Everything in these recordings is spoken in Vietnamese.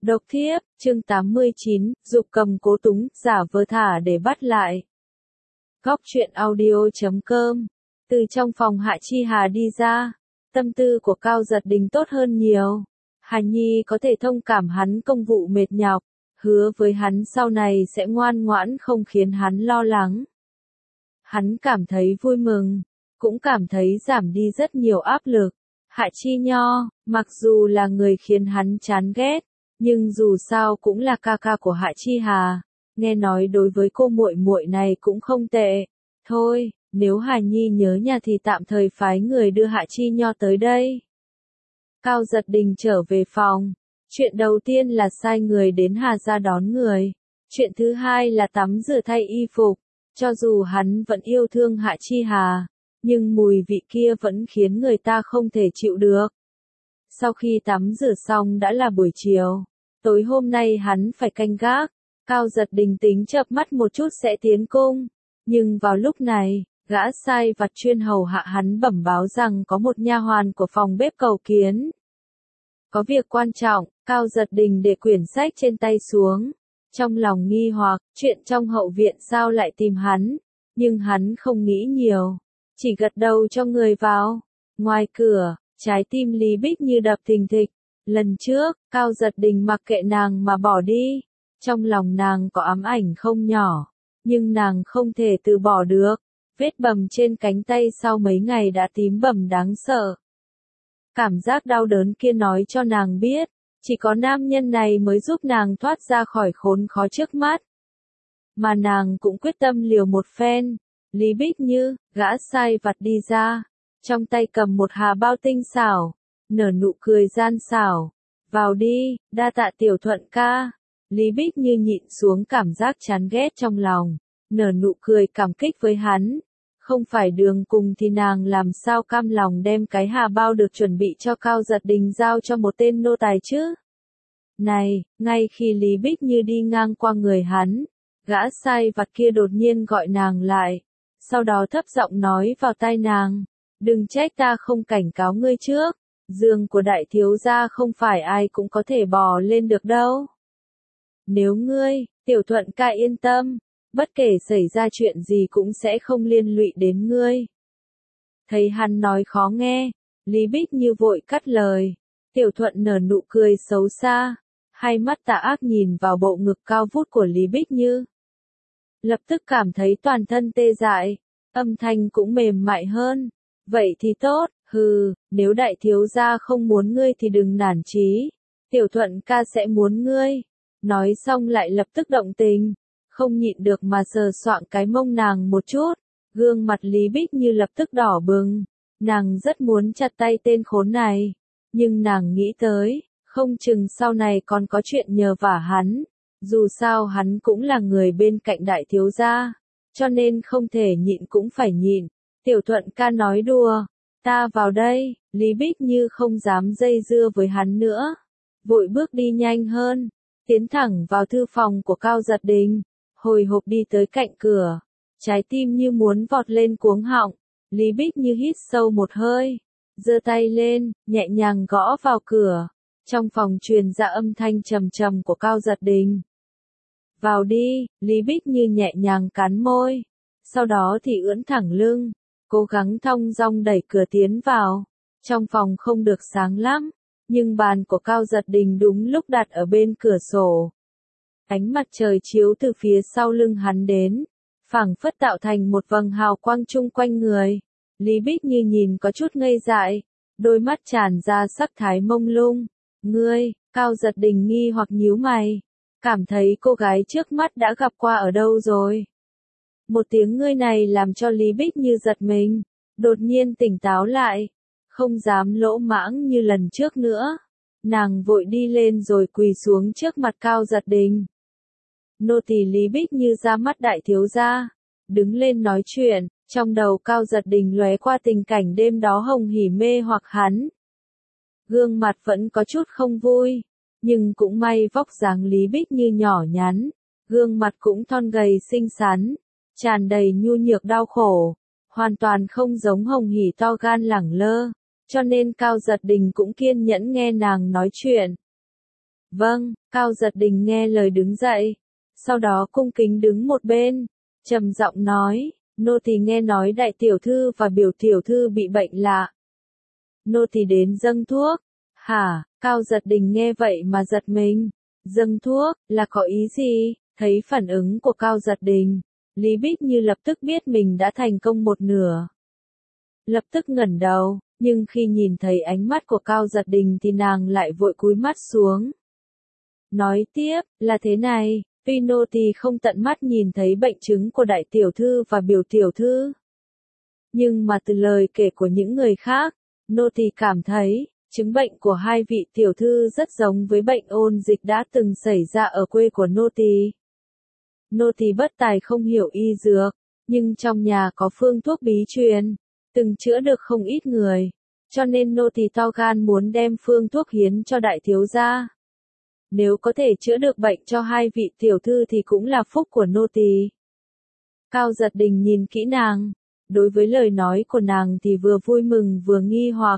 Độc thiếp, chương 89, dục cầm cố túng, giả vờ thả để bắt lại. Góc truyện audio.com. Từ trong phòng Hạ Chi Hà đi ra, tâm tư của Cao Giật Đình tốt hơn nhiều. Hà Nhi có thể thông cảm hắn công vụ mệt nhọc, hứa với hắn sau này sẽ ngoan ngoãn không khiến hắn lo lắng. Hắn cảm thấy vui mừng, cũng cảm thấy giảm đi rất nhiều áp lực. Hạ Chi Nho, mặc dù là người khiến hắn chán ghét, nhưng dù sao cũng là ca ca của Hạ Chi Hà, nghe nói đối với cô muội muội này cũng không tệ. Thôi, nếu Hà Nhi nhớ nhà thì tạm thời phái người đưa Hạ Chi Nho tới đây. Cao Giật Đình trở về phòng, chuyện đầu tiên là sai người đến Hà gia đón người. Chuyện thứ hai là tắm rửa thay y phục, cho dù hắn vẫn yêu thương Hạ Chi Hà, nhưng mùi vị kia vẫn khiến người ta không thể chịu được. Sau khi tắm rửa xong đã là buổi chiều, tối hôm nay hắn phải canh gác. Cao Giật Đình tính chợp mắt một chút sẽ tiến cung, nhưng vào lúc này, gã sai vặt chuyên hầu hạ hắn bẩm báo rằng có một nha hoàn của phòng bếp cầu kiến. Có việc quan trọng, Cao Giật Đình để quyển sách trên tay xuống, trong lòng nghi hoặc, chuyện trong hậu viện sao lại tìm hắn, nhưng hắn không nghĩ nhiều, chỉ gật đầu cho người vào. Ngoài cửa, trái tim Lý Bích Như đập thình thịch. Lần trước, Cao Giật Đình mặc kệ nàng mà bỏ đi. Trong lòng nàng có ám ảnh không nhỏ, nhưng nàng không thể từ bỏ được. Vết bầm trên cánh tay sau mấy ngày đã tím bầm đáng sợ. Cảm giác đau đớn kia nói cho nàng biết, chỉ có nam nhân này mới giúp nàng thoát ra khỏi khốn khó trước mắt. Mà nàng cũng quyết tâm liều một phen. Lý Bích Như, gã sai vặt đi ra, trong tay cầm một hà bao tinh xảo, nở nụ cười gian xảo. Vào đi, đa tạ Tiểu Thuận ca. Lý Bích Như nhịn xuống cảm giác chán ghét trong lòng, nở nụ cười cảm kích với hắn. Không phải đường cùng thì nàng làm sao cam lòng đem cái hà bao được chuẩn bị cho Cao Giật Đình giao cho một tên nô tài chứ. Này, ngay khi Lý Bích Như đi ngang qua người hắn, gã sai vặt kia đột nhiên gọi nàng lại, sau đó thấp giọng nói vào tai nàng, đừng trách ta không cảnh cáo ngươi trước, giường của đại thiếu gia không phải ai cũng có thể bò lên được đâu. Nếu ngươi, Tiểu Thuận ca yên tâm, bất kể xảy ra chuyện gì cũng sẽ không liên lụy đến ngươi. Thấy hắn nói khó nghe, Lý Bích Như vội cắt lời. Tiểu Thuận nở nụ cười xấu xa, hai mắt tà ác nhìn vào bộ ngực cao vút của Lý Bích Như. Lập tức cảm thấy toàn thân tê dại, âm thanh cũng mềm mại hơn. Vậy thì tốt, hừ, nếu đại thiếu gia không muốn ngươi thì đừng nản chí, Tiểu Thuận ca sẽ muốn ngươi. Nói xong lại lập tức động tình, không nhịn được mà sờ soạng cái mông nàng một chút, gương mặt Lý Bích Như lập tức đỏ bừng, nàng rất muốn chặt tay tên khốn này, nhưng nàng nghĩ tới, không chừng sau này còn có chuyện nhờ vả hắn, dù sao hắn cũng là người bên cạnh đại thiếu gia, cho nên không thể nhịn cũng phải nhịn. Tiểu Thuận ca nói đùa, ta vào đây. Lý Bích Như không dám dây dưa với hắn nữa, vội bước đi nhanh hơn, tiến thẳng vào thư phòng của Cao Giật Đình, hồi hộp đi tới cạnh cửa, trái tim như muốn vọt lên cuống họng. Lý Bích Như hít sâu một hơi, giơ tay lên, nhẹ nhàng gõ vào cửa. Trong phòng truyền ra âm thanh trầm trầm của Cao Giật Đình. Vào đi. Lý Bích Như nhẹ nhàng cắn môi, sau đó thì ưỡn thẳng lưng, cố gắng thong dong đẩy cửa tiến vào. Trong phòng không được sáng lắm, nhưng bàn của Cao Giật Đình đúng lúc đặt ở bên cửa sổ. Ánh mặt trời chiếu từ phía sau lưng hắn đến, phảng phất tạo thành một vầng hào quang chung quanh người. Lý Bích Như nhìn có chút ngây dại, đôi mắt tràn ra sắc thái mông lung. Ngươi, Cao Giật Đình nghi hoặc nhíu mày, cảm thấy cô gái trước mắt đã gặp qua ở đâu rồi. Một tiếng ngươi này làm cho Lý Bích Như giật mình, đột nhiên tỉnh táo lại, không dám lỗ mãng như lần trước nữa. Nàng vội đi lên rồi quỳ xuống trước mặt Cao Giật Đình. Nô tỳ Lý Bích Như ra mắt đại thiếu gia, đứng lên nói chuyện, trong đầu Cao Giật Đình lóe qua tình cảnh đêm đó hồng hỉ mê hoặc hắn. Gương mặt vẫn có chút không vui, nhưng cũng may vóc dáng Lý Bích Như nhỏ nhắn, gương mặt cũng thon gầy xinh xắn, tràn đầy nhu nhược đau khổ, hoàn toàn không giống hồng hỉ to gan lẳng lơ, cho nên Cao Giật Đình cũng kiên nhẫn nghe nàng nói chuyện. Vâng, Cao Giật Đình nghe lời đứng dậy. Sau đó cung kính đứng một bên, trầm giọng nói, nô tỳ nghe nói đại tiểu thư và biểu tiểu thư bị bệnh lạ. Nô tỳ đến dâng thuốc. Hả, Cao Giật Đình nghe vậy mà giật mình. Dâng thuốc, là có ý gì? Thấy phản ứng của Cao Giật Đình, Lý Bích Như lập tức biết mình đã thành công một nửa. Lập tức ngẩng đầu, nhưng khi nhìn thấy ánh mắt của Cao Giật Đình thì nàng lại vội cúi mắt xuống. Nói tiếp, là thế này, tuy nô tỳ không tận mắt nhìn thấy bệnh chứng của đại tiểu thư và biểu tiểu thư, nhưng mà từ lời kể của những người khác, nô tỳ cảm thấy, chứng bệnh của hai vị tiểu thư rất giống với bệnh ôn dịch đã từng xảy ra ở quê của nô tỳ. Nô tỳ bất tài không hiểu y dược, nhưng trong nhà có phương thuốc bí truyền, từng chữa được không ít người, cho nên nô tỳ to gan muốn đem phương thuốc hiến cho đại thiếu gia. Nếu có thể chữa được bệnh cho hai vị tiểu thư thì cũng là phúc của nô tỳ. Cao Giật Đình nhìn kỹ nàng, đối với lời nói của nàng thì vừa vui mừng vừa nghi hoặc.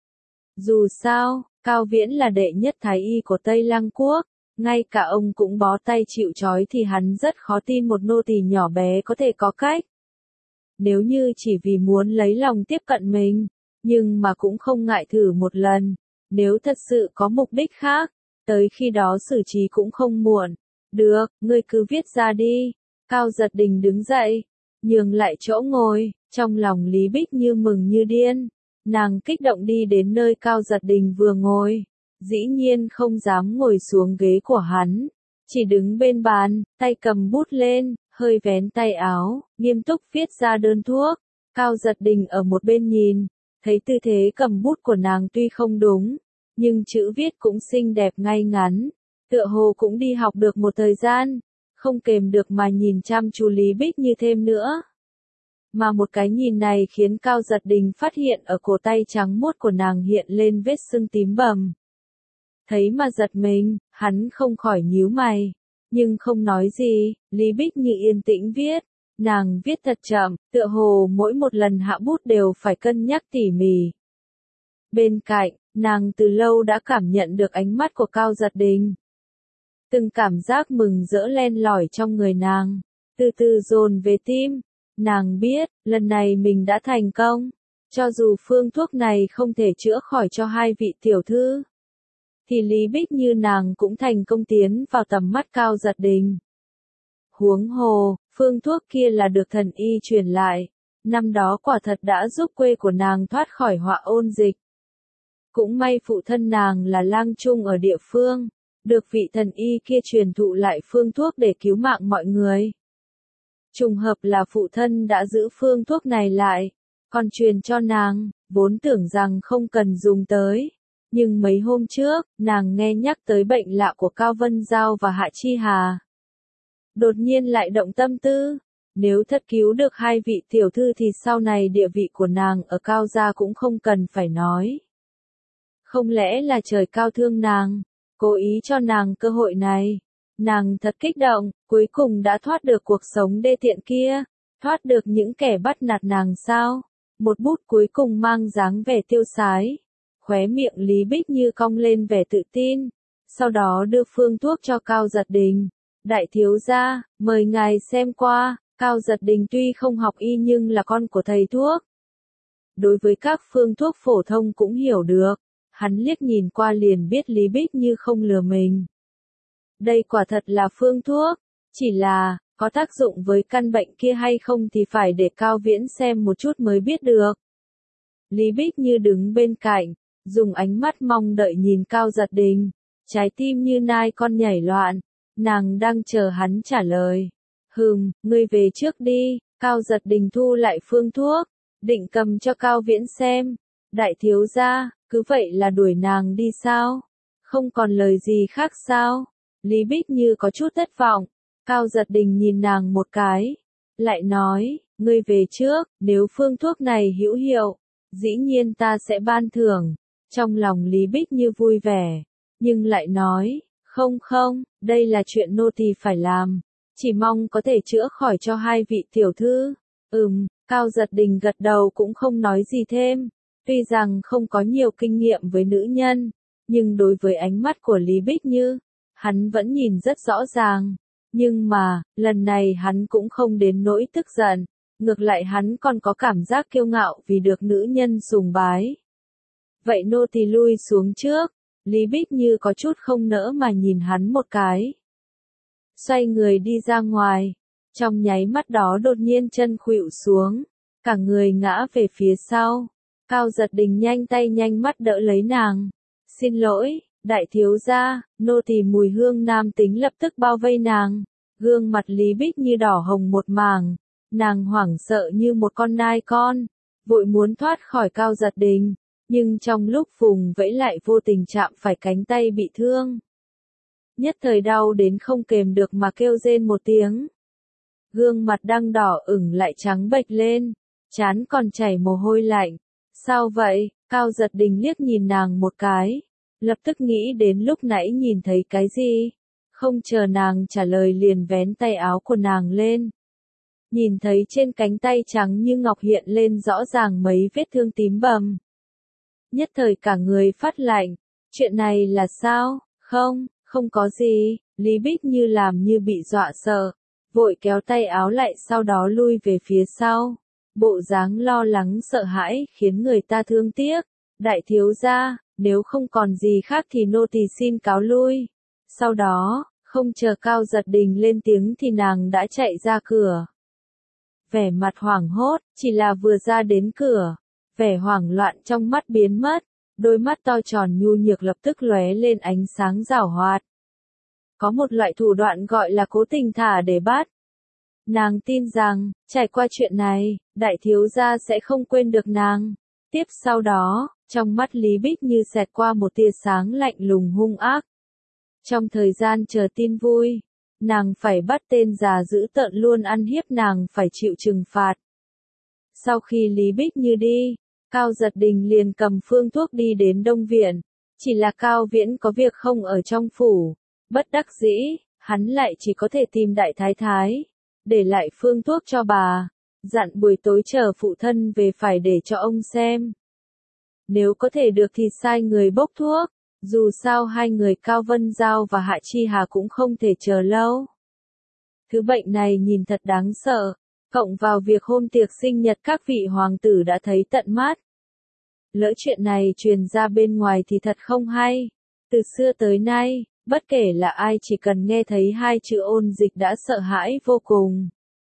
Dù sao, Cao Viễn là đệ nhất thái y của Tây Lăng Quốc, ngay cả ông cũng bó tay chịu trói thì hắn rất khó tin một nô tỳ nhỏ bé có thể có cách. Nếu như chỉ vì muốn lấy lòng tiếp cận mình, nhưng mà cũng không ngại thử một lần, nếu thật sự có mục đích khác, tới khi đó xử trí cũng không muộn. Được, ngươi cứ viết ra đi. Cao Giật Đình đứng dậy, nhường lại chỗ ngồi, trong lòng Lý Bích Như mừng như điên. Nàng kích động đi đến nơi Cao Giật Đình vừa ngồi, dĩ nhiên không dám ngồi xuống ghế của hắn, chỉ đứng bên bàn, tay cầm bút lên, hơi vén tay áo, nghiêm túc viết ra đơn thuốc. Cao Giật Đình ở một bên nhìn, thấy tư thế cầm bút của nàng tuy không đúng, nhưng chữ viết cũng xinh đẹp ngay ngắn, tựa hồ cũng đi học được một thời gian, không kềm được mà nhìn chăm chú Lý Bích Như thêm nữa. Mà một cái nhìn này khiến Cao Giật Đình phát hiện ở cổ tay trắng muốt của nàng hiện lên vết sưng tím bầm. Thấy mà giật mình, hắn không khỏi nhíu mày, nhưng không nói gì, Lý Bích Như yên tĩnh viết. Nàng viết thật chậm, tựa hồ mỗi một lần hạ bút đều phải cân nhắc tỉ mỉ. Bên cạnh, nàng từ lâu đã cảm nhận được ánh mắt của Cao Giật Đình. Từng cảm giác mừng rỡ len lỏi trong người nàng, từ từ dồn về tim. Nàng biết, lần này mình đã thành công. Cho dù phương thuốc này không thể chữa khỏi cho hai vị tiểu thư, thì Lý Bích Như nàng cũng thành công tiến vào tầm mắt Cao Giật Đình. Huống hồ, phương thuốc kia là được thần y truyền lại. Năm đó quả thật đã giúp quê của nàng thoát khỏi họa ôn dịch. Cũng may phụ thân nàng là lang trung ở địa phương, được vị thần y kia truyền thụ lại phương thuốc để cứu mạng mọi người. Trùng hợp là phụ thân đã giữ phương thuốc này lại, còn truyền cho nàng, vốn tưởng rằng không cần dùng tới. Nhưng mấy hôm trước, nàng nghe nhắc tới bệnh lạ của Cao Vân Giao và Hạ Chi Hà. Đột nhiên lại động tâm tư, nếu thật cứu được hai vị tiểu thư thì sau này địa vị của nàng ở Cao gia cũng không cần phải nói. Không lẽ là trời cao thương nàng, cố ý cho nàng cơ hội này. Nàng thật kích động, cuối cùng đã thoát được cuộc sống đê tiện kia, thoát được những kẻ bắt nạt nàng sao. Một bút cuối cùng mang dáng vẻ tiêu sái. Khóe miệng Lý Bích Như cong lên vẻ tự tin, sau đó đưa phương thuốc cho Cao Giật Đình. Đại thiếu gia, mời ngài xem qua. Cao Giật Đình tuy không học y nhưng là con của thầy thuốc. Đối với các phương thuốc phổ thông cũng hiểu được, hắn liếc nhìn qua liền biết Lý Bích Như không lừa mình. Đây quả thật là phương thuốc, chỉ là, có tác dụng với căn bệnh kia hay không thì phải để Cao Viễn xem một chút mới biết được. Lý Bích Như đứng bên cạnh, dùng ánh mắt mong đợi nhìn Cao Giật Đình, trái tim như nai con nhảy loạn, nàng đang chờ hắn trả lời. Ngươi về trước đi. Cao Giật Đình thu lại phương thuốc, định cầm cho Cao Viễn xem. Đại thiếu gia, cứ vậy là đuổi nàng đi sao? Không còn lời gì khác sao? Lý Bích Như có chút thất vọng. Cao Giật Đình nhìn nàng một cái, lại nói, ngươi về trước, nếu phương thuốc này hữu hiệu, dĩ nhiên ta sẽ ban thưởng. Trong lòng Lý Bích Như vui vẻ, nhưng lại nói, không, đây là chuyện nô tỳ phải làm, chỉ mong có thể chữa khỏi cho hai vị tiểu thư. Cao Giật Đình gật đầu cũng không nói gì thêm, tuy rằng không có nhiều kinh nghiệm với nữ nhân, nhưng đối với ánh mắt của Lý Bích Như, hắn vẫn nhìn rất rõ ràng. Nhưng mà, lần này hắn cũng không đến nỗi tức giận, ngược lại hắn còn có cảm giác kiêu ngạo vì được nữ nhân sùng bái. Vậy nô tỳ lui xuống trước, Lý Bích Như có chút không nỡ mà nhìn hắn một cái. Xoay người đi ra ngoài, trong nháy mắt đó đột nhiên chân khuỵu xuống, cả người ngã về phía sau. Cao Giật Đình nhanh tay nhanh mắt đỡ lấy nàng. Xin lỗi, đại thiếu gia, nô tỳ mùi hương nam tính lập tức bao vây nàng. Gương mặt Lý Bích Như đỏ hồng một mảng, nàng hoảng sợ như một con nai con, vội muốn thoát khỏi Cao Giật Đình, nhưng trong lúc vùng vẫy lại vô tình chạm phải cánh tay bị thương. Nhất thời đau đến không kềm được mà kêu rên một tiếng. Gương mặt đang đỏ ửng lại trắng bệch lên, trán còn chảy mồ hôi lạnh. Sao vậy? Cao Giật Đình liếc nhìn nàng một cái, lập tức nghĩ đến lúc nãy nhìn thấy cái gì. Không chờ nàng trả lời liền vén tay áo của nàng lên. Nhìn thấy trên cánh tay trắng như ngọc hiện lên rõ ràng mấy vết thương tím bầm. Nhất thời cả người phát lạnh, chuyện này là sao? Không có gì, Lý Bích Như làm như bị dọa sợ, vội kéo tay áo lại sau đó lui về phía sau. Bộ dáng lo lắng sợ hãi khiến người ta thương tiếc. Đại thiếu gia, nếu không còn gì khác thì nô tỳ xin cáo lui. Sau đó, không chờ Cao Giật Đình lên tiếng thì nàng đã chạy ra cửa. Vẻ mặt hoảng hốt, chỉ là vừa ra đến cửa, vẻ hoảng loạn trong mắt biến mất, đôi mắt to tròn nhu nhược lập tức lóe lên ánh sáng giảo hoạt. Có một loại thủ đoạn gọi là cố tình thả để bắt. Nàng tin rằng, trải qua chuyện này, đại thiếu gia sẽ không quên được nàng. Tiếp sau đó, trong mắt Lý Bích Như xẹt qua một tia sáng lạnh lùng hung ác. Trong thời gian chờ tin vui, nàng phải bắt tên già dữ tợn luôn ăn hiếp nàng phải chịu trừng phạt. Sau khi Lý Bích Như đi, Cao Giật Đình liền cầm phương thuốc đi đến Đông Viện. Chỉ là Cao Viễn có việc không ở trong phủ. Bất đắc dĩ, hắn lại chỉ có thể tìm đại thái thái, để lại phương thuốc cho bà, dặn buổi tối chờ phụ thân về phải để cho ông xem. Nếu có thể được thì sai người bốc thuốc, dù sao hai người Cao Vân Giao và Hạ Chi Hà cũng không thể chờ lâu. Thứ bệnh này nhìn thật đáng sợ, cộng vào việc hôm tiệc sinh nhật các vị hoàng tử đã thấy tận mắt. Lỡ chuyện này truyền ra bên ngoài thì thật không hay. Từ xưa tới nay, bất kể là ai chỉ cần nghe thấy hai chữ ôn dịch đã sợ hãi vô cùng.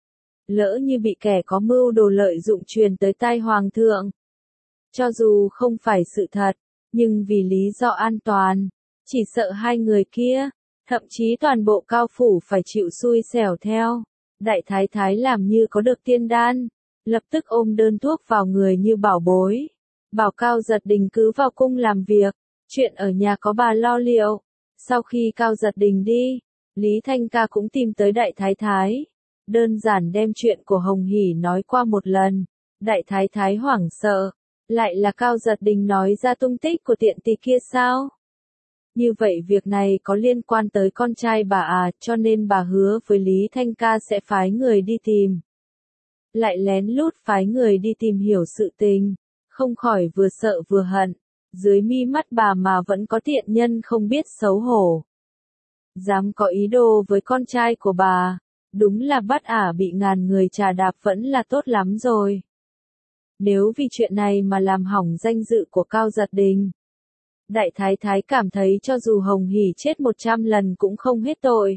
Lỡ như bị kẻ có mưu đồ lợi dụng truyền tới tai hoàng thượng. Cho dù không phải sự thật, nhưng vì lý do an toàn, chỉ sợ hai người kia, thậm chí toàn bộ Cao phủ phải chịu xui xẻo theo. Đại thái thái làm như có được tiên đan, lập tức ôm đơn thuốc vào người như bảo bối. Bảo Cao Giật Đình cứ vào cung làm việc, chuyện ở nhà có bà lo liệu. Sau khi Cao Giật Đình đi, Lý Thanh Ca cũng tìm tới đại thái thái. Đơn giản đem chuyện của Hồng Hỷ nói qua một lần. Đại thái thái hoảng sợ. Lại là Cao Giật Đình nói ra tung tích của tiện tỳ kia sao? Như vậy việc này có liên quan tới con trai bà à, cho nên bà hứa với Lý Thanh Ca sẽ phái người đi tìm. Lại lén lút phái người đi tìm hiểu sự tình, không khỏi vừa sợ vừa hận. Dưới mi mắt bà mà vẫn có tiện nhân không biết xấu hổ. Dám có ý đồ với con trai của bà, đúng là bắt ả bị ngàn người chà đạp vẫn là tốt lắm rồi. Nếu vì chuyện này mà làm hỏng danh dự của Cao Giật Đình, đại thái thái cảm thấy cho dù Hồng Hỷ chết 100 lần cũng không hết tội.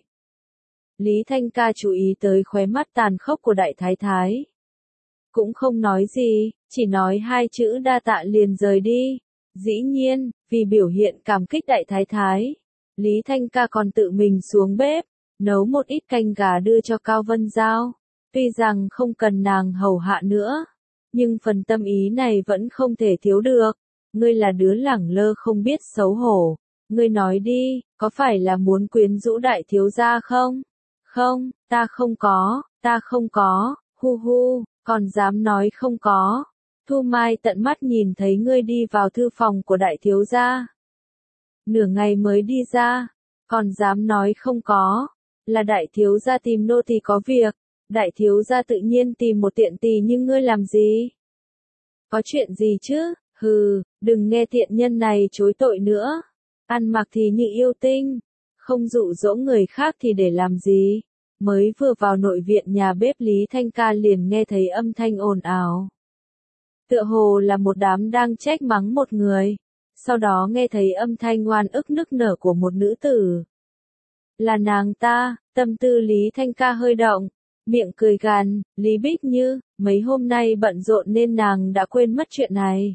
Lý Thanh Ca chú ý tới khóe mắt tàn khốc của đại thái thái. Cũng không nói gì, chỉ nói hai chữ đa tạ liền rời đi. Dĩ nhiên, vì biểu hiện cảm kích đại thái thái, Lý Thanh Ca còn tự mình xuống bếp, nấu một ít canh gà đưa cho Cao Vân Giao. Tuy rằng không cần nàng hầu hạ nữa, nhưng phần tâm ý này vẫn không thể thiếu được. Ngươi là đứa lẳng lơ không biết xấu hổ. Ngươi nói đi, có phải là muốn quyến rũ đại thiếu gia không? Không, ta không có, hu hu, còn dám nói không có. Thu Mai tận mắt nhìn thấy ngươi đi vào thư phòng của đại thiếu gia. Nửa ngày mới đi ra, còn dám nói không có. Là đại thiếu gia tìm nô tỳ có việc, đại thiếu gia tự nhiên tìm một tiện tỳ như ngươi làm gì? Có chuyện gì chứ? Hừ, đừng nghe tiện nhân này chối tội nữa. ăn mặc thì như yêu tinh, không dụ dỗ người khác thì để làm gì. Mới vừa vào nội viện nhà bếp Lý Thanh Ca liền nghe thấy âm thanh ồn ào. Tựa hồ là một đám đang trách mắng một người, sau đó nghe thấy âm thanh oan ức nức nở của một nữ tử. Là nàng ta, tâm tư Lý Thanh Ca hơi động, miệng cười gằn, Lý Bích Như, mấy hôm nay bận rộn nên nàng đã quên mất chuyện này.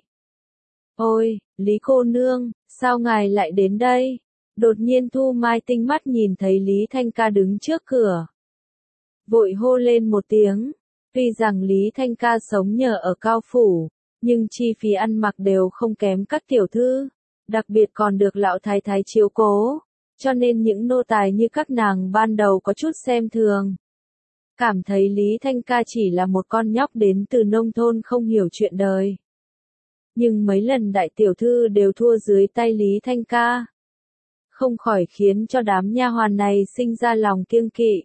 Ôi, Lý cô nương, sao ngài lại đến đây? Đột nhiên Thu Mai tinh mắt nhìn thấy Lý Thanh Ca đứng trước cửa. Vội hô lên một tiếng, tuy rằng Lý Thanh Ca sống nhờ ở cao phủ, nhưng chi phí ăn mặc đều không kém các tiểu thư, đặc biệt còn được lão thái thái chiếu cố, cho nên những nô tài như các nàng ban đầu có chút xem thường. Cảm thấy Lý Thanh Ca chỉ là một con nhóc đến từ nông thôn không hiểu chuyện đời. Nhưng mấy lần đại tiểu thư đều thua dưới tay Lý Thanh Ca, không khỏi khiến cho đám nha hoàn này sinh ra lòng kiêng kỵ.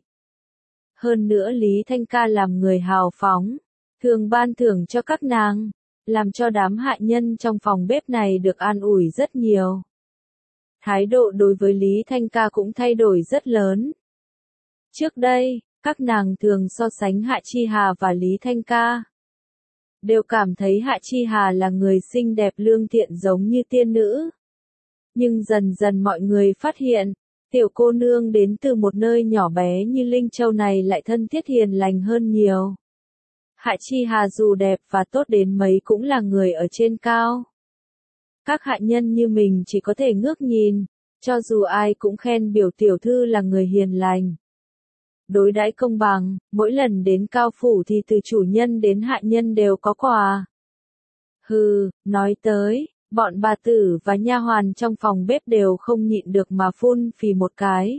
Hơn nữa Lý Thanh Ca làm người hào phóng, thường ban thưởng cho các nàng, làm cho đám hạ nhân trong phòng bếp này được an ủi rất nhiều. Thái độ đối với Lý Thanh Ca cũng thay đổi rất lớn. Trước đây, các nàng thường so sánh Hạ Chi Hà và Lý Thanh Ca. Đều cảm thấy Hạ Chi Hà là người xinh đẹp lương thiện giống như tiên nữ. Nhưng dần dần mọi người phát hiện, tiểu cô nương đến từ một nơi nhỏ bé như Linh Châu này lại thân thiết hiền lành hơn nhiều. Hạ Chi Hà dù đẹp và tốt đến mấy cũng là người ở trên cao. Các hạ nhân như mình chỉ có thể ngước nhìn, cho dù ai cũng khen biểu tiểu thư là người hiền lành. Đối đãi công bằng, mỗi lần đến cao phủ thì từ chủ nhân đến hạ nhân đều có quà. Hừ, nói tới, bọn bà tử và nha hoàn trong phòng bếp đều không nhịn được mà phun phì một cái.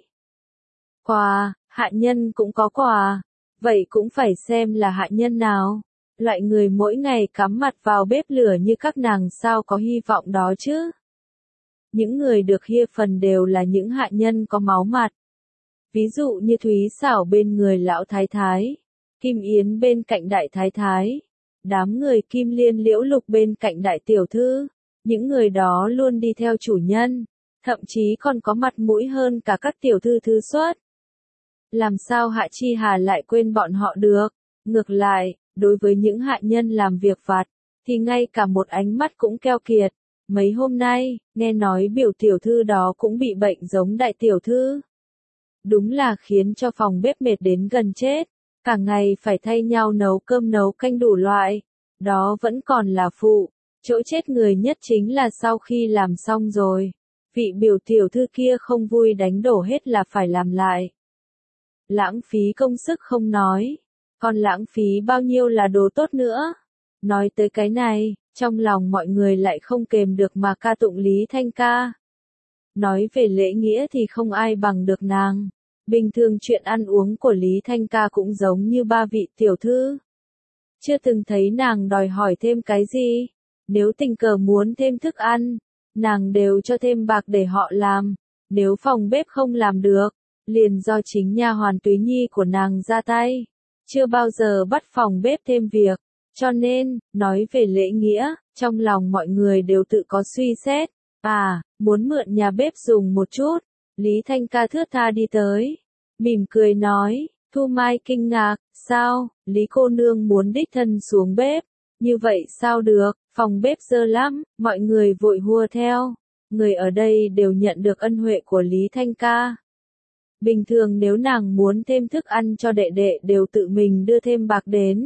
Quà, hạ nhân cũng có quà, vậy cũng phải xem là hạ nhân nào. Loại người mỗi ngày cắm mặt vào bếp lửa như các nàng sao có hy vọng đó chứ. Những người được hia phần đều là những hạ nhân có máu mặt. Ví dụ như Thúy Xảo bên người lão thái thái, Kim Yến bên cạnh đại thái thái, đám người Kim Liên Liễu Lục bên cạnh đại tiểu thư, những người đó luôn đi theo chủ nhân, thậm chí còn có mặt mũi hơn cả các tiểu thư thứ xuất. Làm sao Hạ Chi Hà lại quên bọn họ được? Ngược lại, đối với những hạ nhân làm việc vặt, thì ngay cả một ánh mắt cũng keo kiệt. Mấy hôm nay, nghe nói biểu tiểu thư đó cũng bị bệnh giống đại tiểu thư. Đúng là khiến cho phòng bếp mệt đến gần chết, cả ngày phải thay nhau nấu cơm nấu canh đủ loại. Đó vẫn còn là phụ, chỗ chết người nhất chính là sau khi làm xong rồi. Vị biểu tiểu thư kia không vui đánh đổ hết là phải làm lại. Lãng phí công sức không nói, còn lãng phí bao nhiêu là đồ tốt nữa. Nói tới cái này, trong lòng mọi người lại không kềm được mà ca tụng Lý Thanh Ca. Nói về lễ nghĩa thì không ai bằng được nàng. Bình thường chuyện ăn uống của Lý Thanh Ca cũng giống như ba vị tiểu thư. Chưa từng thấy nàng đòi hỏi thêm cái gì. Nếu tình cờ muốn thêm thức ăn, nàng đều cho thêm bạc để họ làm. Nếu phòng bếp không làm được, liền do chính nha hoàn Túy Nhi của nàng ra tay. Chưa bao giờ bắt phòng bếp thêm việc. Cho nên, nói về lễ nghĩa, trong lòng mọi người đều tự có suy xét. À, muốn mượn nhà bếp dùng một chút. Lý Thanh Ca thướt tha đi tới. Mỉm cười nói, Thu Mai kinh ngạc, sao, Lý cô nương muốn đích thân xuống bếp. Như vậy sao được, phòng bếp dơ lắm, mọi người vội hùa theo. Người ở đây đều nhận được ân huệ của Lý Thanh Ca. Bình thường nếu nàng muốn thêm thức ăn cho đệ đệ đều tự mình đưa thêm bạc đến.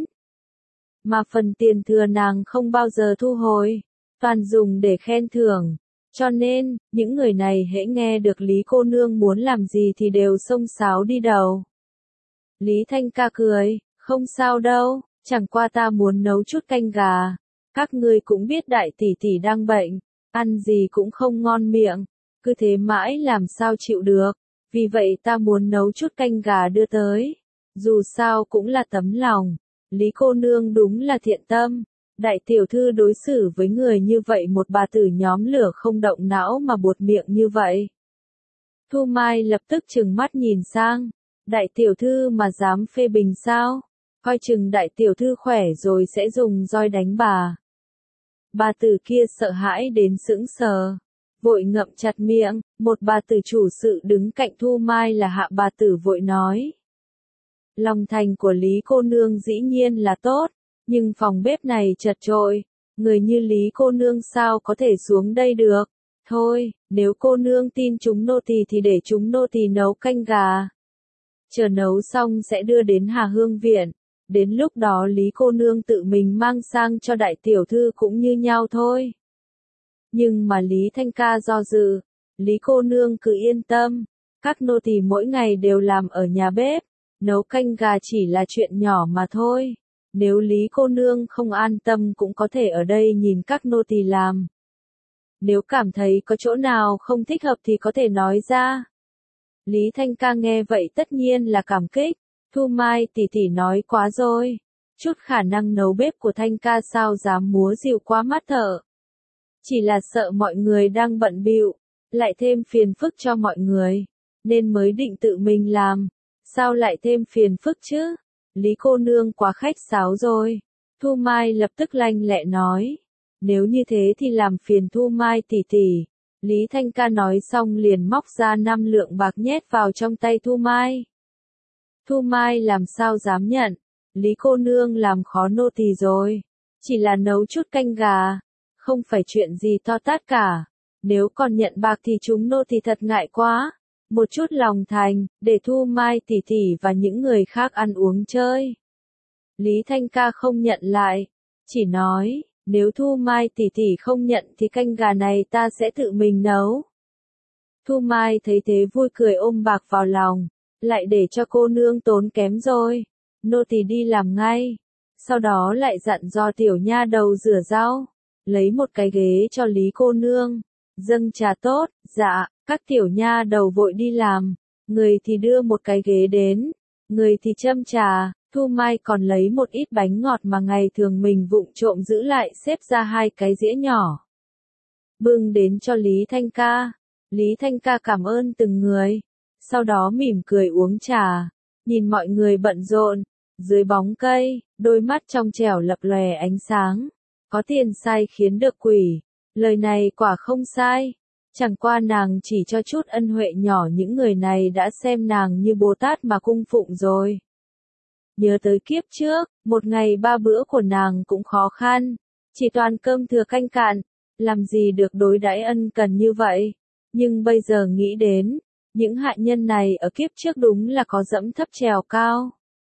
Mà phần tiền thừa nàng không bao giờ thu hồi, toàn dùng để khen thưởng. Cho nên, những người này hễ nghe được Lý cô nương muốn làm gì thì đều xông xáo đi đầu. Lý Thanh Ca cười, không sao đâu, chẳng qua ta muốn nấu chút canh gà. Các ngươi cũng biết đại tỷ tỷ đang bệnh, ăn gì cũng không ngon miệng, cứ thế mãi làm sao chịu được. Vì vậy ta muốn nấu chút canh gà đưa tới. Dù sao cũng là tấm lòng. Lý cô nương đúng là thiện tâm. Đại tiểu thư đối xử với người như vậy một bà tử nhóm lửa không động não mà buột miệng như vậy. Thu Mai lập tức trừng mắt nhìn sang. Đại tiểu thư mà dám phê bình sao? Coi chừng đại tiểu thư khỏe rồi sẽ dùng roi đánh bà. Bà tử kia sợ hãi đến sững sờ. vội ngậm chặt miệng, một bà tử chủ sự đứng cạnh Thu Mai là Hạ bà tử vội nói. Lòng thành của Lý cô nương dĩ nhiên là tốt, nhưng phòng bếp này chật chội, người như Lý cô nương sao có thể xuống đây được. Thôi, nếu cô nương tin chúng nô tỳ thì để chúng nô tỳ nấu canh gà. Chờ nấu xong sẽ đưa đến Hà Hương viện, đến lúc đó Lý cô nương tự mình mang sang cho đại tiểu thư cũng như nhau thôi. Nhưng mà Lý Thanh Ca do dự, Lý cô nương cứ yên tâm, các nô tỳ mỗi ngày đều làm ở nhà bếp, nấu canh gà chỉ là chuyện nhỏ mà thôi. Nếu Lý cô nương không an tâm cũng có thể ở đây nhìn các nô tỳ làm. Nếu cảm thấy có chỗ nào không thích hợp thì có thể nói ra. Lý Thanh Ca nghe vậy tất nhiên là cảm kích, Thu Mai tỷ tỷ nói quá rồi, chút khả năng nấu bếp của Thanh Ca sao dám múa rìu quá mắt thợ. Chỉ là sợ mọi người đang bận bịu, lại thêm phiền phức cho mọi người, nên mới định tự mình làm, sao lại thêm phiền phức chứ? Lý cô nương quá khách sáo rồi. Thu Mai lập tức lanh lẹ nói, nếu như thế thì làm phiền Thu Mai tỷ tỷ. Lý Thanh Ca nói xong liền móc ra 5 lượng bạc nhét vào trong tay Thu Mai. Thu Mai làm sao dám nhận, Lý cô nương làm khó nô tỳ rồi, chỉ là nấu chút canh gà, không phải chuyện gì to tát cả, nếu còn nhận bạc thì chúng nô tỳ thật ngại quá, một chút lòng thành, để Thu Mai tỷ tỷ và những người khác ăn uống chơi. Lý Thanh Ca không nhận lại, chỉ nói, nếu Thu Mai tỷ tỷ không nhận thì canh gà này ta sẽ tự mình nấu. Thu Mai thấy thế vui cười ôm bạc vào lòng, lại để cho cô nương tốn kém rồi, nô tỳ đi làm ngay. Sau đó lại dặn dò tiểu nha đầu rửa rau, lấy một cái ghế cho Lý cô nương, dâng trà tốt, dạ, các tiểu nha đầu vội đi làm, người thì đưa một cái ghế đến, người thì châm trà. Thu Mai còn lấy một ít bánh ngọt mà ngày thường mình vụng trộm giữ lại xếp ra 2 cái dĩa nhỏ. Bưng đến cho Lý Thanh Ca. Lý Thanh Ca cảm ơn từng người. Sau đó mỉm cười uống trà. Nhìn mọi người bận rộn. Dưới bóng cây, đôi mắt trong trẻo lập lòe ánh sáng. Có tiền sai khiến được quỷ. Lời này quả không sai. Chẳng qua nàng chỉ cho chút ân huệ nhỏ những người này đã xem nàng như Bồ Tát mà cung phụng rồi. Nhớ tới kiếp trước, một ngày 3 bữa của nàng cũng khó khăn, chỉ toàn cơm thừa canh cạn, làm gì được đối đãi ân cần như vậy. Nhưng bây giờ nghĩ đến, những hạ nhân này ở kiếp trước đúng là có dẫm thấp trèo cao.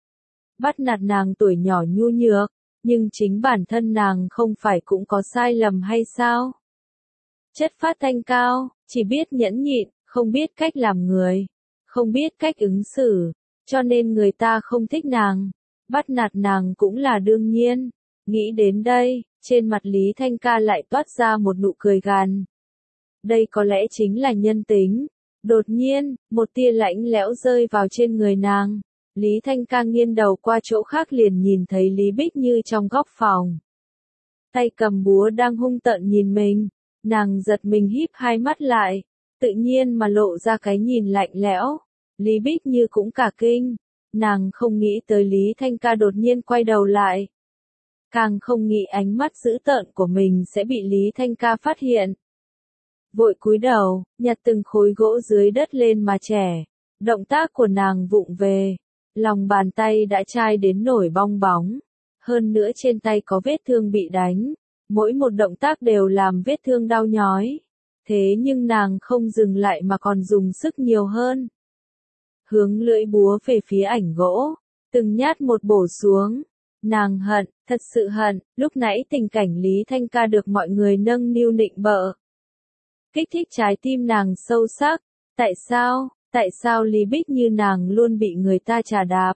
Bắt nạt nàng tuổi nhỏ nhu nhược, nhưng chính bản thân nàng không phải cũng có sai lầm hay sao? Chất phát thanh cao, chỉ biết nhẫn nhịn, không biết cách làm người, không biết cách ứng xử. Cho nên người ta không thích nàng, bắt nạt nàng cũng là đương nhiên. Nghĩ đến đây, trên mặt Lý Thanh Ca lại toát ra một nụ cười gằn. Đây có lẽ chính là nhân tính. Đột nhiên, một tia lạnh lẽo rơi vào trên người nàng. Lý Thanh Ca nghiêng đầu qua chỗ khác liền nhìn thấy Lý Bích Như trong góc phòng. Tay cầm búa đang hung tợn nhìn mình. Nàng giật mình híp hai mắt lại, tự nhiên mà lộ ra cái nhìn lạnh lẽo. Lý Bích Như cũng cả kinh, nàng không nghĩ tới Lý Thanh Ca đột nhiên quay đầu lại. Càng không nghĩ ánh mắt dữ tợn của mình sẽ bị Lý Thanh Ca phát hiện. Vội cúi đầu, nhặt từng khối gỗ dưới đất lên mà chẻ. Động tác của nàng vụng về, lòng bàn tay đã chai đến nổi bong bóng. Hơn nữa trên tay có vết thương bị đánh, mỗi một động tác đều làm vết thương đau nhói. Thế nhưng nàng không dừng lại mà còn dùng sức nhiều hơn. Hướng lưỡi búa về phía ảnh gỗ, từng nhát một bổ xuống. Nàng hận, thật sự hận, lúc nãy tình cảnh Lý Thanh Ca được mọi người nâng niu nịnh bợ. Kích thích trái tim nàng sâu sắc. Tại sao Lý Bích Như nàng luôn bị người ta chà đạp?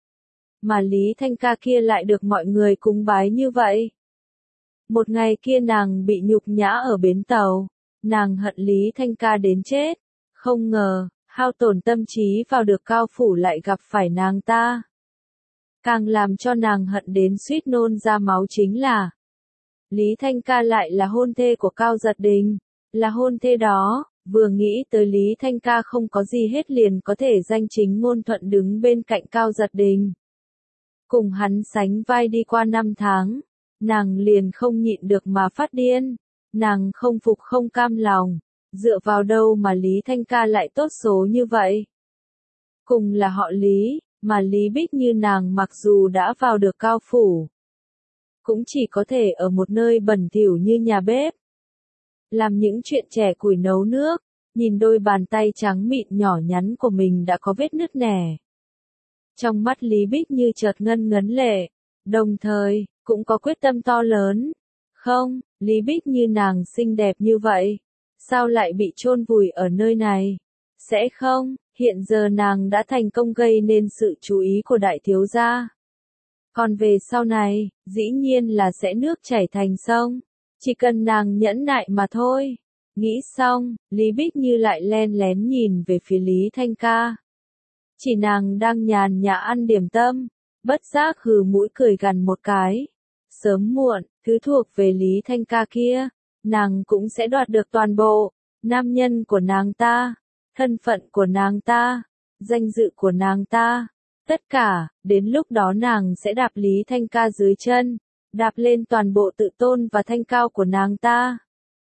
Mà Lý Thanh Ca kia lại được mọi người cúng bái như vậy? Một ngày kia nàng bị nhục nhã ở bến tàu, nàng hận Lý Thanh Ca đến chết. Không ngờ, hao tổn tâm trí vào được Cao Phủ lại gặp phải nàng ta. Càng làm cho nàng hận đến suýt nôn ra máu chính là Lý Thanh Ca lại là hôn thê của Cao Giật Đình. Là hôn thê đó, vừa nghĩ tới Lý Thanh Ca không có gì hết liền có thể danh chính ngôn thuận đứng bên cạnh Cao Giật Đình. Cùng hắn sánh vai đi qua 5 tháng, nàng liền không nhịn được mà phát điên. Nàng không phục không cam lòng, Dựa vào đâu mà Lý Thanh ca lại tốt số như vậy? Cùng là họ Lý, mà Lý Bích Như nàng mặc dù đã vào được cao phủ, cũng chỉ có thể ở một nơi bẩn thỉu như nhà bếp, làm những chuyện trẻ củi nấu nước, nhìn đôi bàn tay trắng mịn nhỏ nhắn của mình đã có vết nứt nẻ. Trong mắt Lý Bích Như chợt ngân ngấn lệ, đồng thời, cũng có quyết tâm to lớn. Không, Lý Bích Như nàng xinh đẹp như vậy, sao lại bị chôn vùi ở nơi này? Sẽ không, hiện giờ nàng đã thành công gây nên sự chú ý của đại thiếu gia. Còn về sau này, dĩ nhiên là sẽ nước chảy thành sông, chỉ cần nàng nhẫn nại mà thôi. Nghĩ xong, Lý Bích Như lại len lén nhìn về phía Lý Thanh ca. Chỉ nàng đang nhàn nhã ăn điểm tâm, bất giác hừ mũi cười gằn một cái. Sớm muộn, thứ thuộc về Lý Thanh ca kia, nàng cũng sẽ đoạt được toàn bộ. Nam nhân của nàng ta, thân phận của nàng ta, danh dự của nàng ta, tất cả, đến lúc đó nàng sẽ đạp Lý Thanh ca dưới chân, đạp lên toàn bộ tự tôn và thanh cao của nàng ta.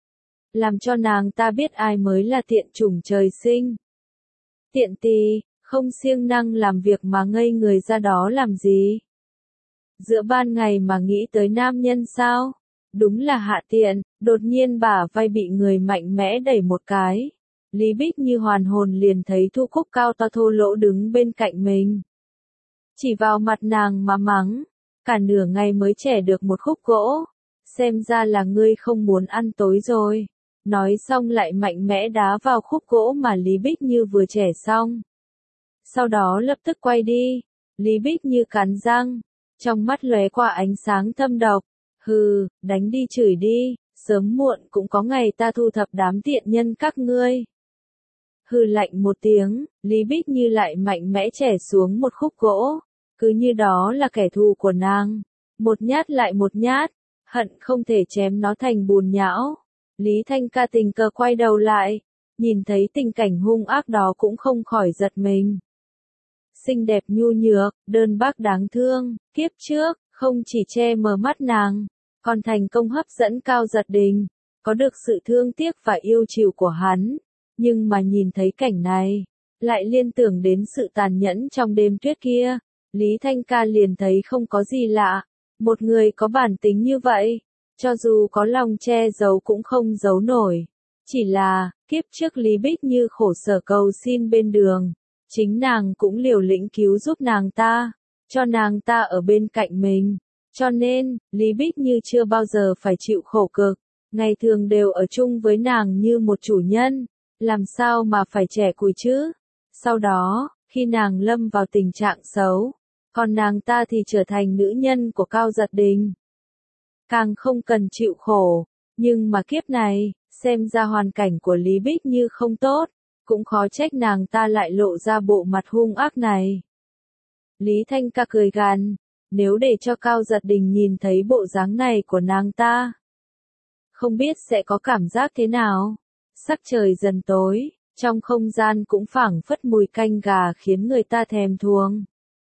Làm cho nàng ta biết ai mới là tiện chủng trời sinh. Tiện tì, không siêng năng làm việc mà ngây người ra đó làm gì? Giữa ban ngày mà nghĩ tới nam nhân sao? Đúng là hạ tiện, đột nhiên bả vai bị người mạnh mẽ đẩy một cái. Lý Bích Như hoàn hồn liền thấy Thu Cúc cao to thô lỗ đứng bên cạnh mình. Chỉ vào mặt nàng mà mắng, cả nửa ngày mới chẻ được một khúc gỗ. Xem ra là ngươi không muốn ăn tối rồi. Nói xong lại mạnh mẽ đá vào khúc gỗ mà Lý Bích Như vừa chẻ xong. Sau đó lập tức quay đi. Lý Bích Như cắn răng, trong mắt lóe qua ánh sáng thâm độc. Hừ, đánh đi chửi đi, sớm muộn cũng có ngày ta thu thập đám tiện nhân các ngươi. Hừ lạnh một tiếng, Lý Bích Như lại mạnh mẽ chẻ xuống một khúc gỗ, cứ như đó là kẻ thù của nàng. Một nhát lại một nhát, hận không thể chém nó thành bùn nhão. Lý Thanh ca tình cờ quay đầu lại, nhìn thấy tình cảnh hung ác đó cũng không khỏi giật mình. Xinh đẹp nhu nhược, đơn bác đáng thương, kiếp trước, không chỉ che mờ mắt nàng, còn thành công hấp dẫn Cao Giật Đình, có được sự thương tiếc và yêu chiều của hắn. Nhưng mà nhìn thấy cảnh này, lại liên tưởng đến sự tàn nhẫn trong đêm tuyết kia, Lý Thanh ca liền thấy không có gì lạ. Một người có bản tính như vậy, cho dù có lòng che giấu cũng không giấu nổi. Chỉ là, kiếp trước Lý Bích Như khổ sở cầu xin bên đường, chính nàng cũng liều lĩnh cứu giúp nàng ta, cho nàng ta ở bên cạnh mình. Cho nên, Lý Bích Như chưa bao giờ phải chịu khổ cực, ngày thường đều ở chung với nàng như một chủ nhân, làm sao mà phải trẻ củi chứ. Sau đó, khi nàng lâm vào tình trạng xấu, còn nàng ta thì trở thành nữ nhân của Cao Giật Đình. Càng không cần chịu khổ, nhưng mà kiếp này, xem ra hoàn cảnh của Lý Bích Như không tốt, cũng khó trách nàng ta lại lộ ra bộ mặt hung ác này. Lý Thanh ca cười gằn, nếu để cho Cao Giật Đình nhìn thấy bộ dáng này của nàng ta, không biết sẽ có cảm giác thế nào. Sắc trời dần tối, trong không gian cũng phảng phất mùi canh gà khiến người ta thèm thuồng.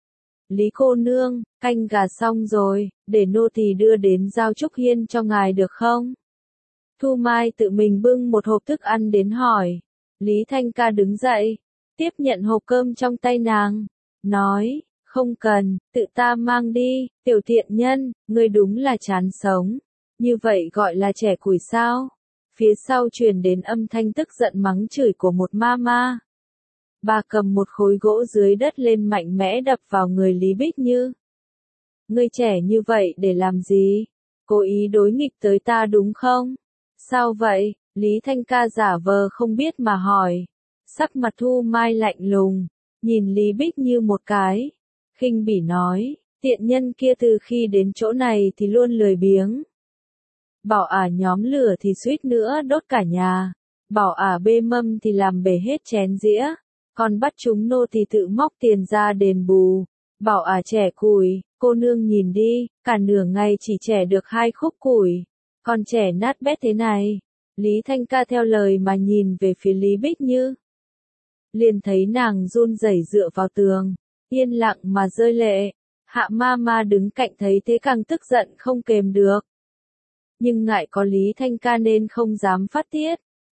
Lý cô nương, canh gà xong rồi, để nô tỳ đưa đến Giao Trúc Hiên cho ngài được không? Thu Mai tự mình bưng một hộp thức ăn đến hỏi. Lý Thanh ca đứng dậy, tiếp nhận hộp cơm trong tay nàng, nói, không cần, tự ta mang đi, tiểu tiện nhân, ngươi đúng là chán sống. Như vậy gọi là trẻ củi sao? Phía sau truyền đến âm thanh tức giận mắng chửi của một ma. Bà cầm một khối gỗ dưới đất lên mạnh mẽ đập vào người Lý Bích Như. Ngươi trẻ như vậy để làm gì? Cố ý đối nghịch tới ta đúng không? Sao vậy? Lý Thanh ca giả vờ không biết mà hỏi. Sắc mặt Thu Mai lạnh lùng, nhìn Lý Bích Như một cái, khinh bỉ nói, tiện nhân kia từ khi đến chỗ này thì luôn lười biếng. Bảo nhóm lửa thì suýt nữa đốt cả nhà, bảo bê mâm thì làm bể hết chén dĩa, còn bắt chúng nô thì tự móc tiền ra đền bù. Bảo trẻ củi, cô nương nhìn đi, cả nửa ngày chỉ trẻ được 2 khúc củi, còn trẻ nát bét thế này. Lý Thanh ca theo lời mà nhìn về phía Lý Bích Như. Liền thấy nàng run rẩy dựa vào tường, yên lặng mà rơi lệ. Hạ ma đứng cạnh thấy thế càng tức giận không kềm được. Nhưng ngại có Lý Thanh ca nên không dám phát tiết,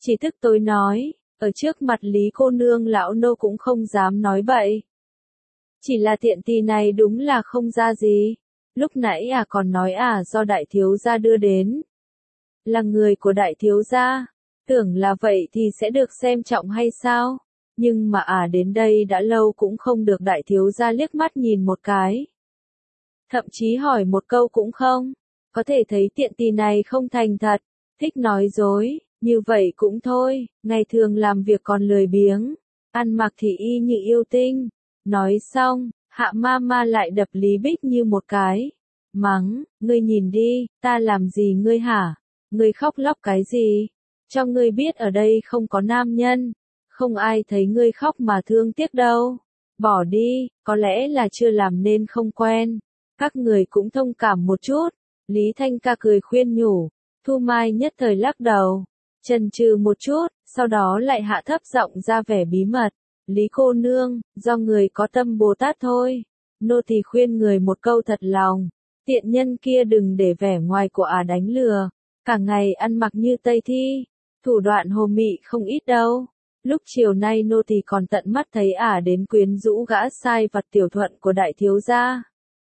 Chỉ tức tối nói, ở trước mặt Lý cô nương lão nô cũng không dám nói bậy. Chỉ là tiện tỳ này đúng là không ra gì. Lúc nãy còn nói do đại thiếu gia đưa đến. Là người của đại thiếu gia. Tưởng là vậy thì sẽ được xem trọng hay sao? Nhưng mà đến đây đã lâu cũng không được đại thiếu gia liếc mắt nhìn một cái. Thậm chí hỏi một câu cũng không. Có thể thấy tiện tỳ này không thành thật, thích nói dối, như vậy cũng thôi, ngày thường làm việc còn lười biếng, ăn mặc thì y như yêu tinh. Nói xong, Hạ ma ma lại đập Lý Bích Như một cái. Mắng, ngươi nhìn đi, ta làm gì ngươi hả? Ngươi khóc lóc cái gì? Cho ngươi biết ở đây không có nam nhân, không ai thấy ngươi khóc mà thương tiếc đâu. Bỏ đi, có lẽ là chưa làm nên không quen. Các người cũng thông cảm một chút. Lý Thanh Ca cười khuyên nhủ. Thu Mai nhất thời lắc đầu, chần chừ một chút, sau đó lại hạ thấp giọng ra vẻ bí mật. Lý cô nương, do người có tâm Bồ Tát thôi. Nô tỳ khuyên người một câu thật lòng. Tiện nhân kia đừng để vẻ ngoài của đánh lừa. Cả ngày ăn mặc như Tây Thi. Thủ đoạn hồ mị không ít đâu. Lúc chiều nay nô tỳ còn tận mắt thấy đến quyến rũ gã sai vặt Tiểu Thuận của đại thiếu gia.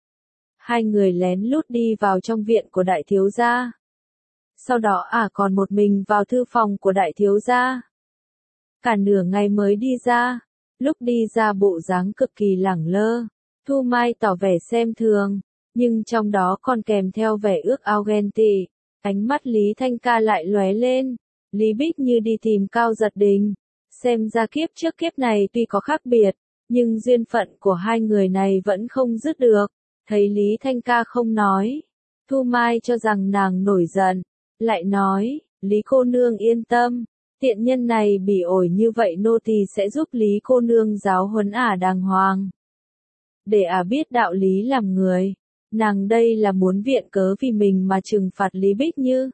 Hai người lén lút đi vào trong viện của đại thiếu gia. Sau đó còn một mình vào thư phòng của đại thiếu gia. Cả nửa ngày mới đi ra. Lúc đi ra bộ dáng cực kỳ lẳng lơ. Thu Mai tỏ vẻ xem thường, nhưng trong đó còn kèm theo vẻ ước ao ghen tị. Ánh mắt Lý Thanh Ca lại lóe lên. Lý Bích Như đi tìm Cao Giật Đình. Xem ra kiếp trước kiếp này tuy có khác biệt, nhưng duyên phận của hai người này vẫn không dứt được. Thấy Lý Thanh Ca không nói, Thu Mai cho rằng nàng nổi giận, lại nói, Lý cô nương yên tâm, tiện nhân này bỉ ổi như vậy nô tỳ sẽ giúp Lý cô nương giáo huấn đàng hoàng. Để biết đạo lý làm người, nàng đây là muốn viện cớ vì mình mà trừng phạt Lý Bích Như.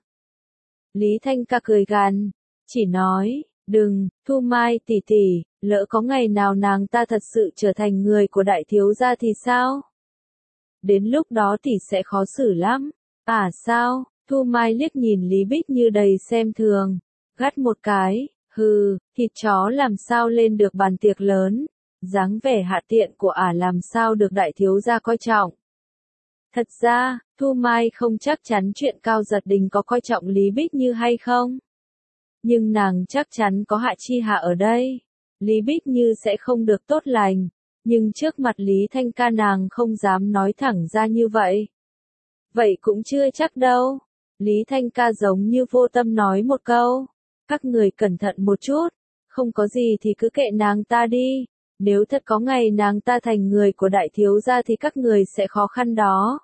Lý Thanh Ca cười gằn, chỉ nói, đừng, Thu Mai tỷ tỷ, lỡ có ngày nào nàng ta thật sự trở thành người của đại thiếu gia thì sao? Đến lúc đó tỷ sẽ khó xử lắm. Sao? Thu Mai liếc nhìn Lý Bích Như đầy xem thường, gắt một cái, hừ, thịt chó làm sao lên được bàn tiệc lớn, dáng vẻ hạ tiện của làm sao được đại thiếu gia coi trọng. Thật ra, Thu Mai không chắc chắn chuyện Cao Giật Đình có coi trọng Lý Bích Như hay không. Nhưng nàng chắc chắn có Hạ Chi Hà ở đây. Lý Bích Như sẽ không được tốt lành. Nhưng trước mặt Lý Thanh Ca nàng không dám nói thẳng ra như vậy. Vậy cũng chưa chắc đâu. Lý Thanh Ca giống như vô tâm nói một câu. Các người cẩn thận một chút. Không có gì thì cứ kệ nàng ta đi. Nếu thật có ngày nàng ta thành người của đại thiếu gia thì các người sẽ khó khăn đó.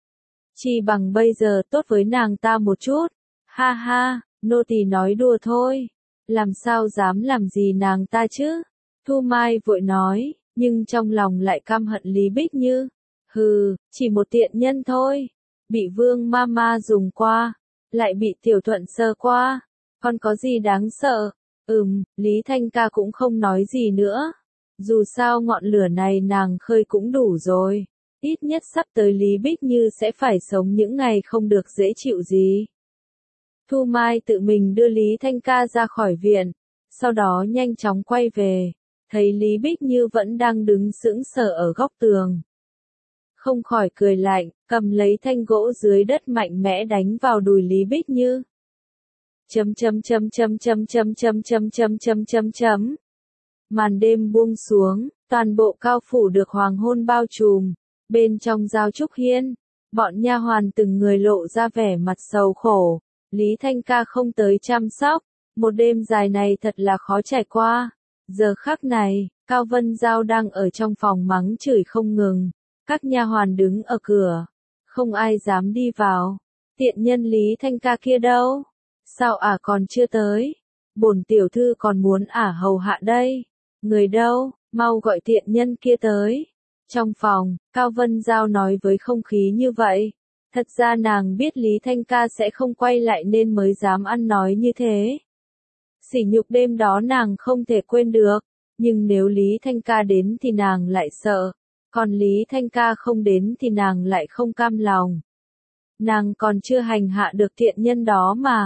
Chỉ bằng bây giờ tốt với nàng ta một chút. Ha ha, nô tỳ nói đùa thôi. Làm sao dám làm gì nàng ta chứ? Thu Mai vội nói, nhưng trong lòng lại căm hận Lý Bích Như. Hừ, chỉ một tiện nhân thôi. Bị Vương Mama dùng qua, lại bị Tiểu Thuận sờ qua. Còn có gì đáng sợ? Lý Thanh Ca cũng không nói gì nữa. Dù sao ngọn lửa này nàng khơi cũng đủ rồi. Ít nhất sắp tới Lý Bích Như sẽ phải sống những ngày không được dễ chịu gì. Thu Mai tự mình đưa Lý Thanh Ca ra khỏi viện, sau đó nhanh chóng quay về, thấy Lý Bích Như vẫn đang đứng sững sờ ở góc tường. Không khỏi cười lạnh, cầm lấy thanh gỗ dưới đất mạnh mẽ đánh vào đùi Lý Bích Như. Màn đêm buông xuống, toàn bộ Cao phủ được hoàng hôn bao trùm. Bên trong Giao Trúc Hiên, bọn nha hoàn từng người lộ ra vẻ mặt sầu khổ. Lý Thanh Ca không tới chăm sóc, một đêm dài này thật là khó trải qua. Giờ khắc này, Cao Vân Giao đang ở trong phòng mắng chửi không ngừng. Các nha hoàn đứng ở cửa, không ai dám đi vào. Tiện nhân Lý Thanh Ca kia đâu? Sao còn chưa tới? Bổn tiểu thư còn muốn hầu hạ đây. Người đâu? Mau gọi tiện nhân kia tới. Trong phòng, Cao Vân Giao nói với không khí như vậy. Thật ra nàng biết Lý Thanh Ca sẽ không quay lại nên mới dám ăn nói như thế. Sỉ nhục đêm đó nàng không thể quên được, nhưng nếu Lý Thanh Ca đến thì nàng lại sợ, còn Lý Thanh Ca không đến thì nàng lại không cam lòng. Nàng còn chưa hành hạ được tiện nhân đó mà,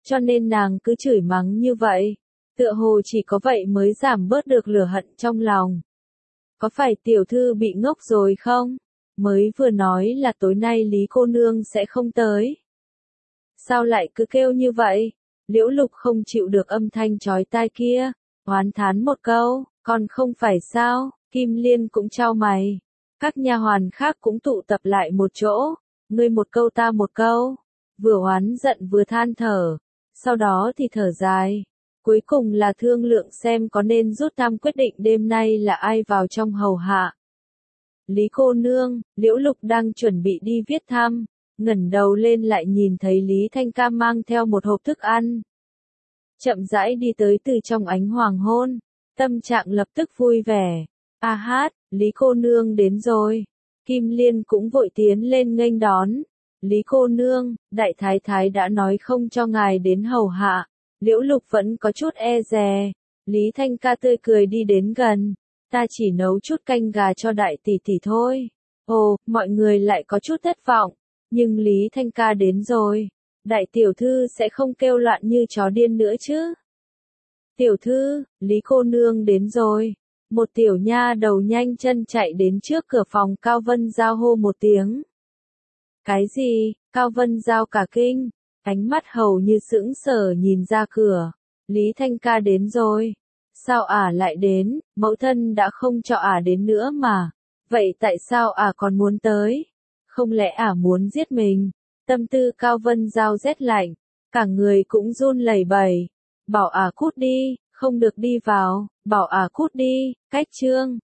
cho nên nàng cứ chửi mắng như vậy. Tựa hồ chỉ có vậy mới giảm bớt được lửa hận trong lòng. Có phải tiểu thư bị ngốc rồi không? Mới vừa nói là tối nay Lý cô nương sẽ không tới. Sao lại cứ kêu như vậy? Liễu Lục không chịu được âm thanh chói tai kia, oán thán một câu, còn không phải sao? Kim Liên cũng chau mày. Các nha hoàn khác cũng tụ tập lại một chỗ, ngươi một câu ta một câu, vừa oán giận vừa than thở, sau đó thì thở dài. Cuối cùng là thương lượng xem có nên rút thăm quyết định đêm nay là ai vào trong hầu hạ. Lý cô nương, Liễu Lục đang chuẩn bị đi viết thăm, ngẩng đầu lên lại nhìn thấy Lý Thanh Ca mang theo một hộp thức ăn. Chậm rãi đi tới từ trong ánh hoàng hôn, tâm trạng lập tức vui vẻ. A hát, Lý cô nương đến rồi. Kim Liên cũng vội tiến lên nghênh đón. Lý cô nương, đại thái thái đã nói không cho ngài đến hầu hạ. Liễu Lục vẫn có chút e dè. Lý Thanh Ca tươi cười đi đến gần. Ta chỉ nấu chút canh gà cho đại tỷ tỷ thôi. Ồ, mọi người lại có chút thất vọng. Nhưng Lý Thanh Ca đến rồi. Đại tiểu thư sẽ không kêu loạn như chó điên nữa chứ. Tiểu thư, Lý cô nương đến rồi. Một tiểu nha đầu nhanh chân chạy đến trước cửa phòng Cao Vân Giao hô một tiếng. Cái gì? Cao Vân Giao cả kinh, ánh mắt hầu như sững sờ nhìn ra cửa. Lý Thanh Ca đến rồi. Sao ả lại đến? Mẫu thân đã không cho ả đến nữa mà. Vậy tại sao ả còn muốn tới? Không lẽ ả muốn giết mình? Tâm tư Cao Vân Giao rét lạnh, cả người cũng run lẩy bẩy. Bảo ả cút đi, không được đi vào, bảo ả cút đi, cách chương.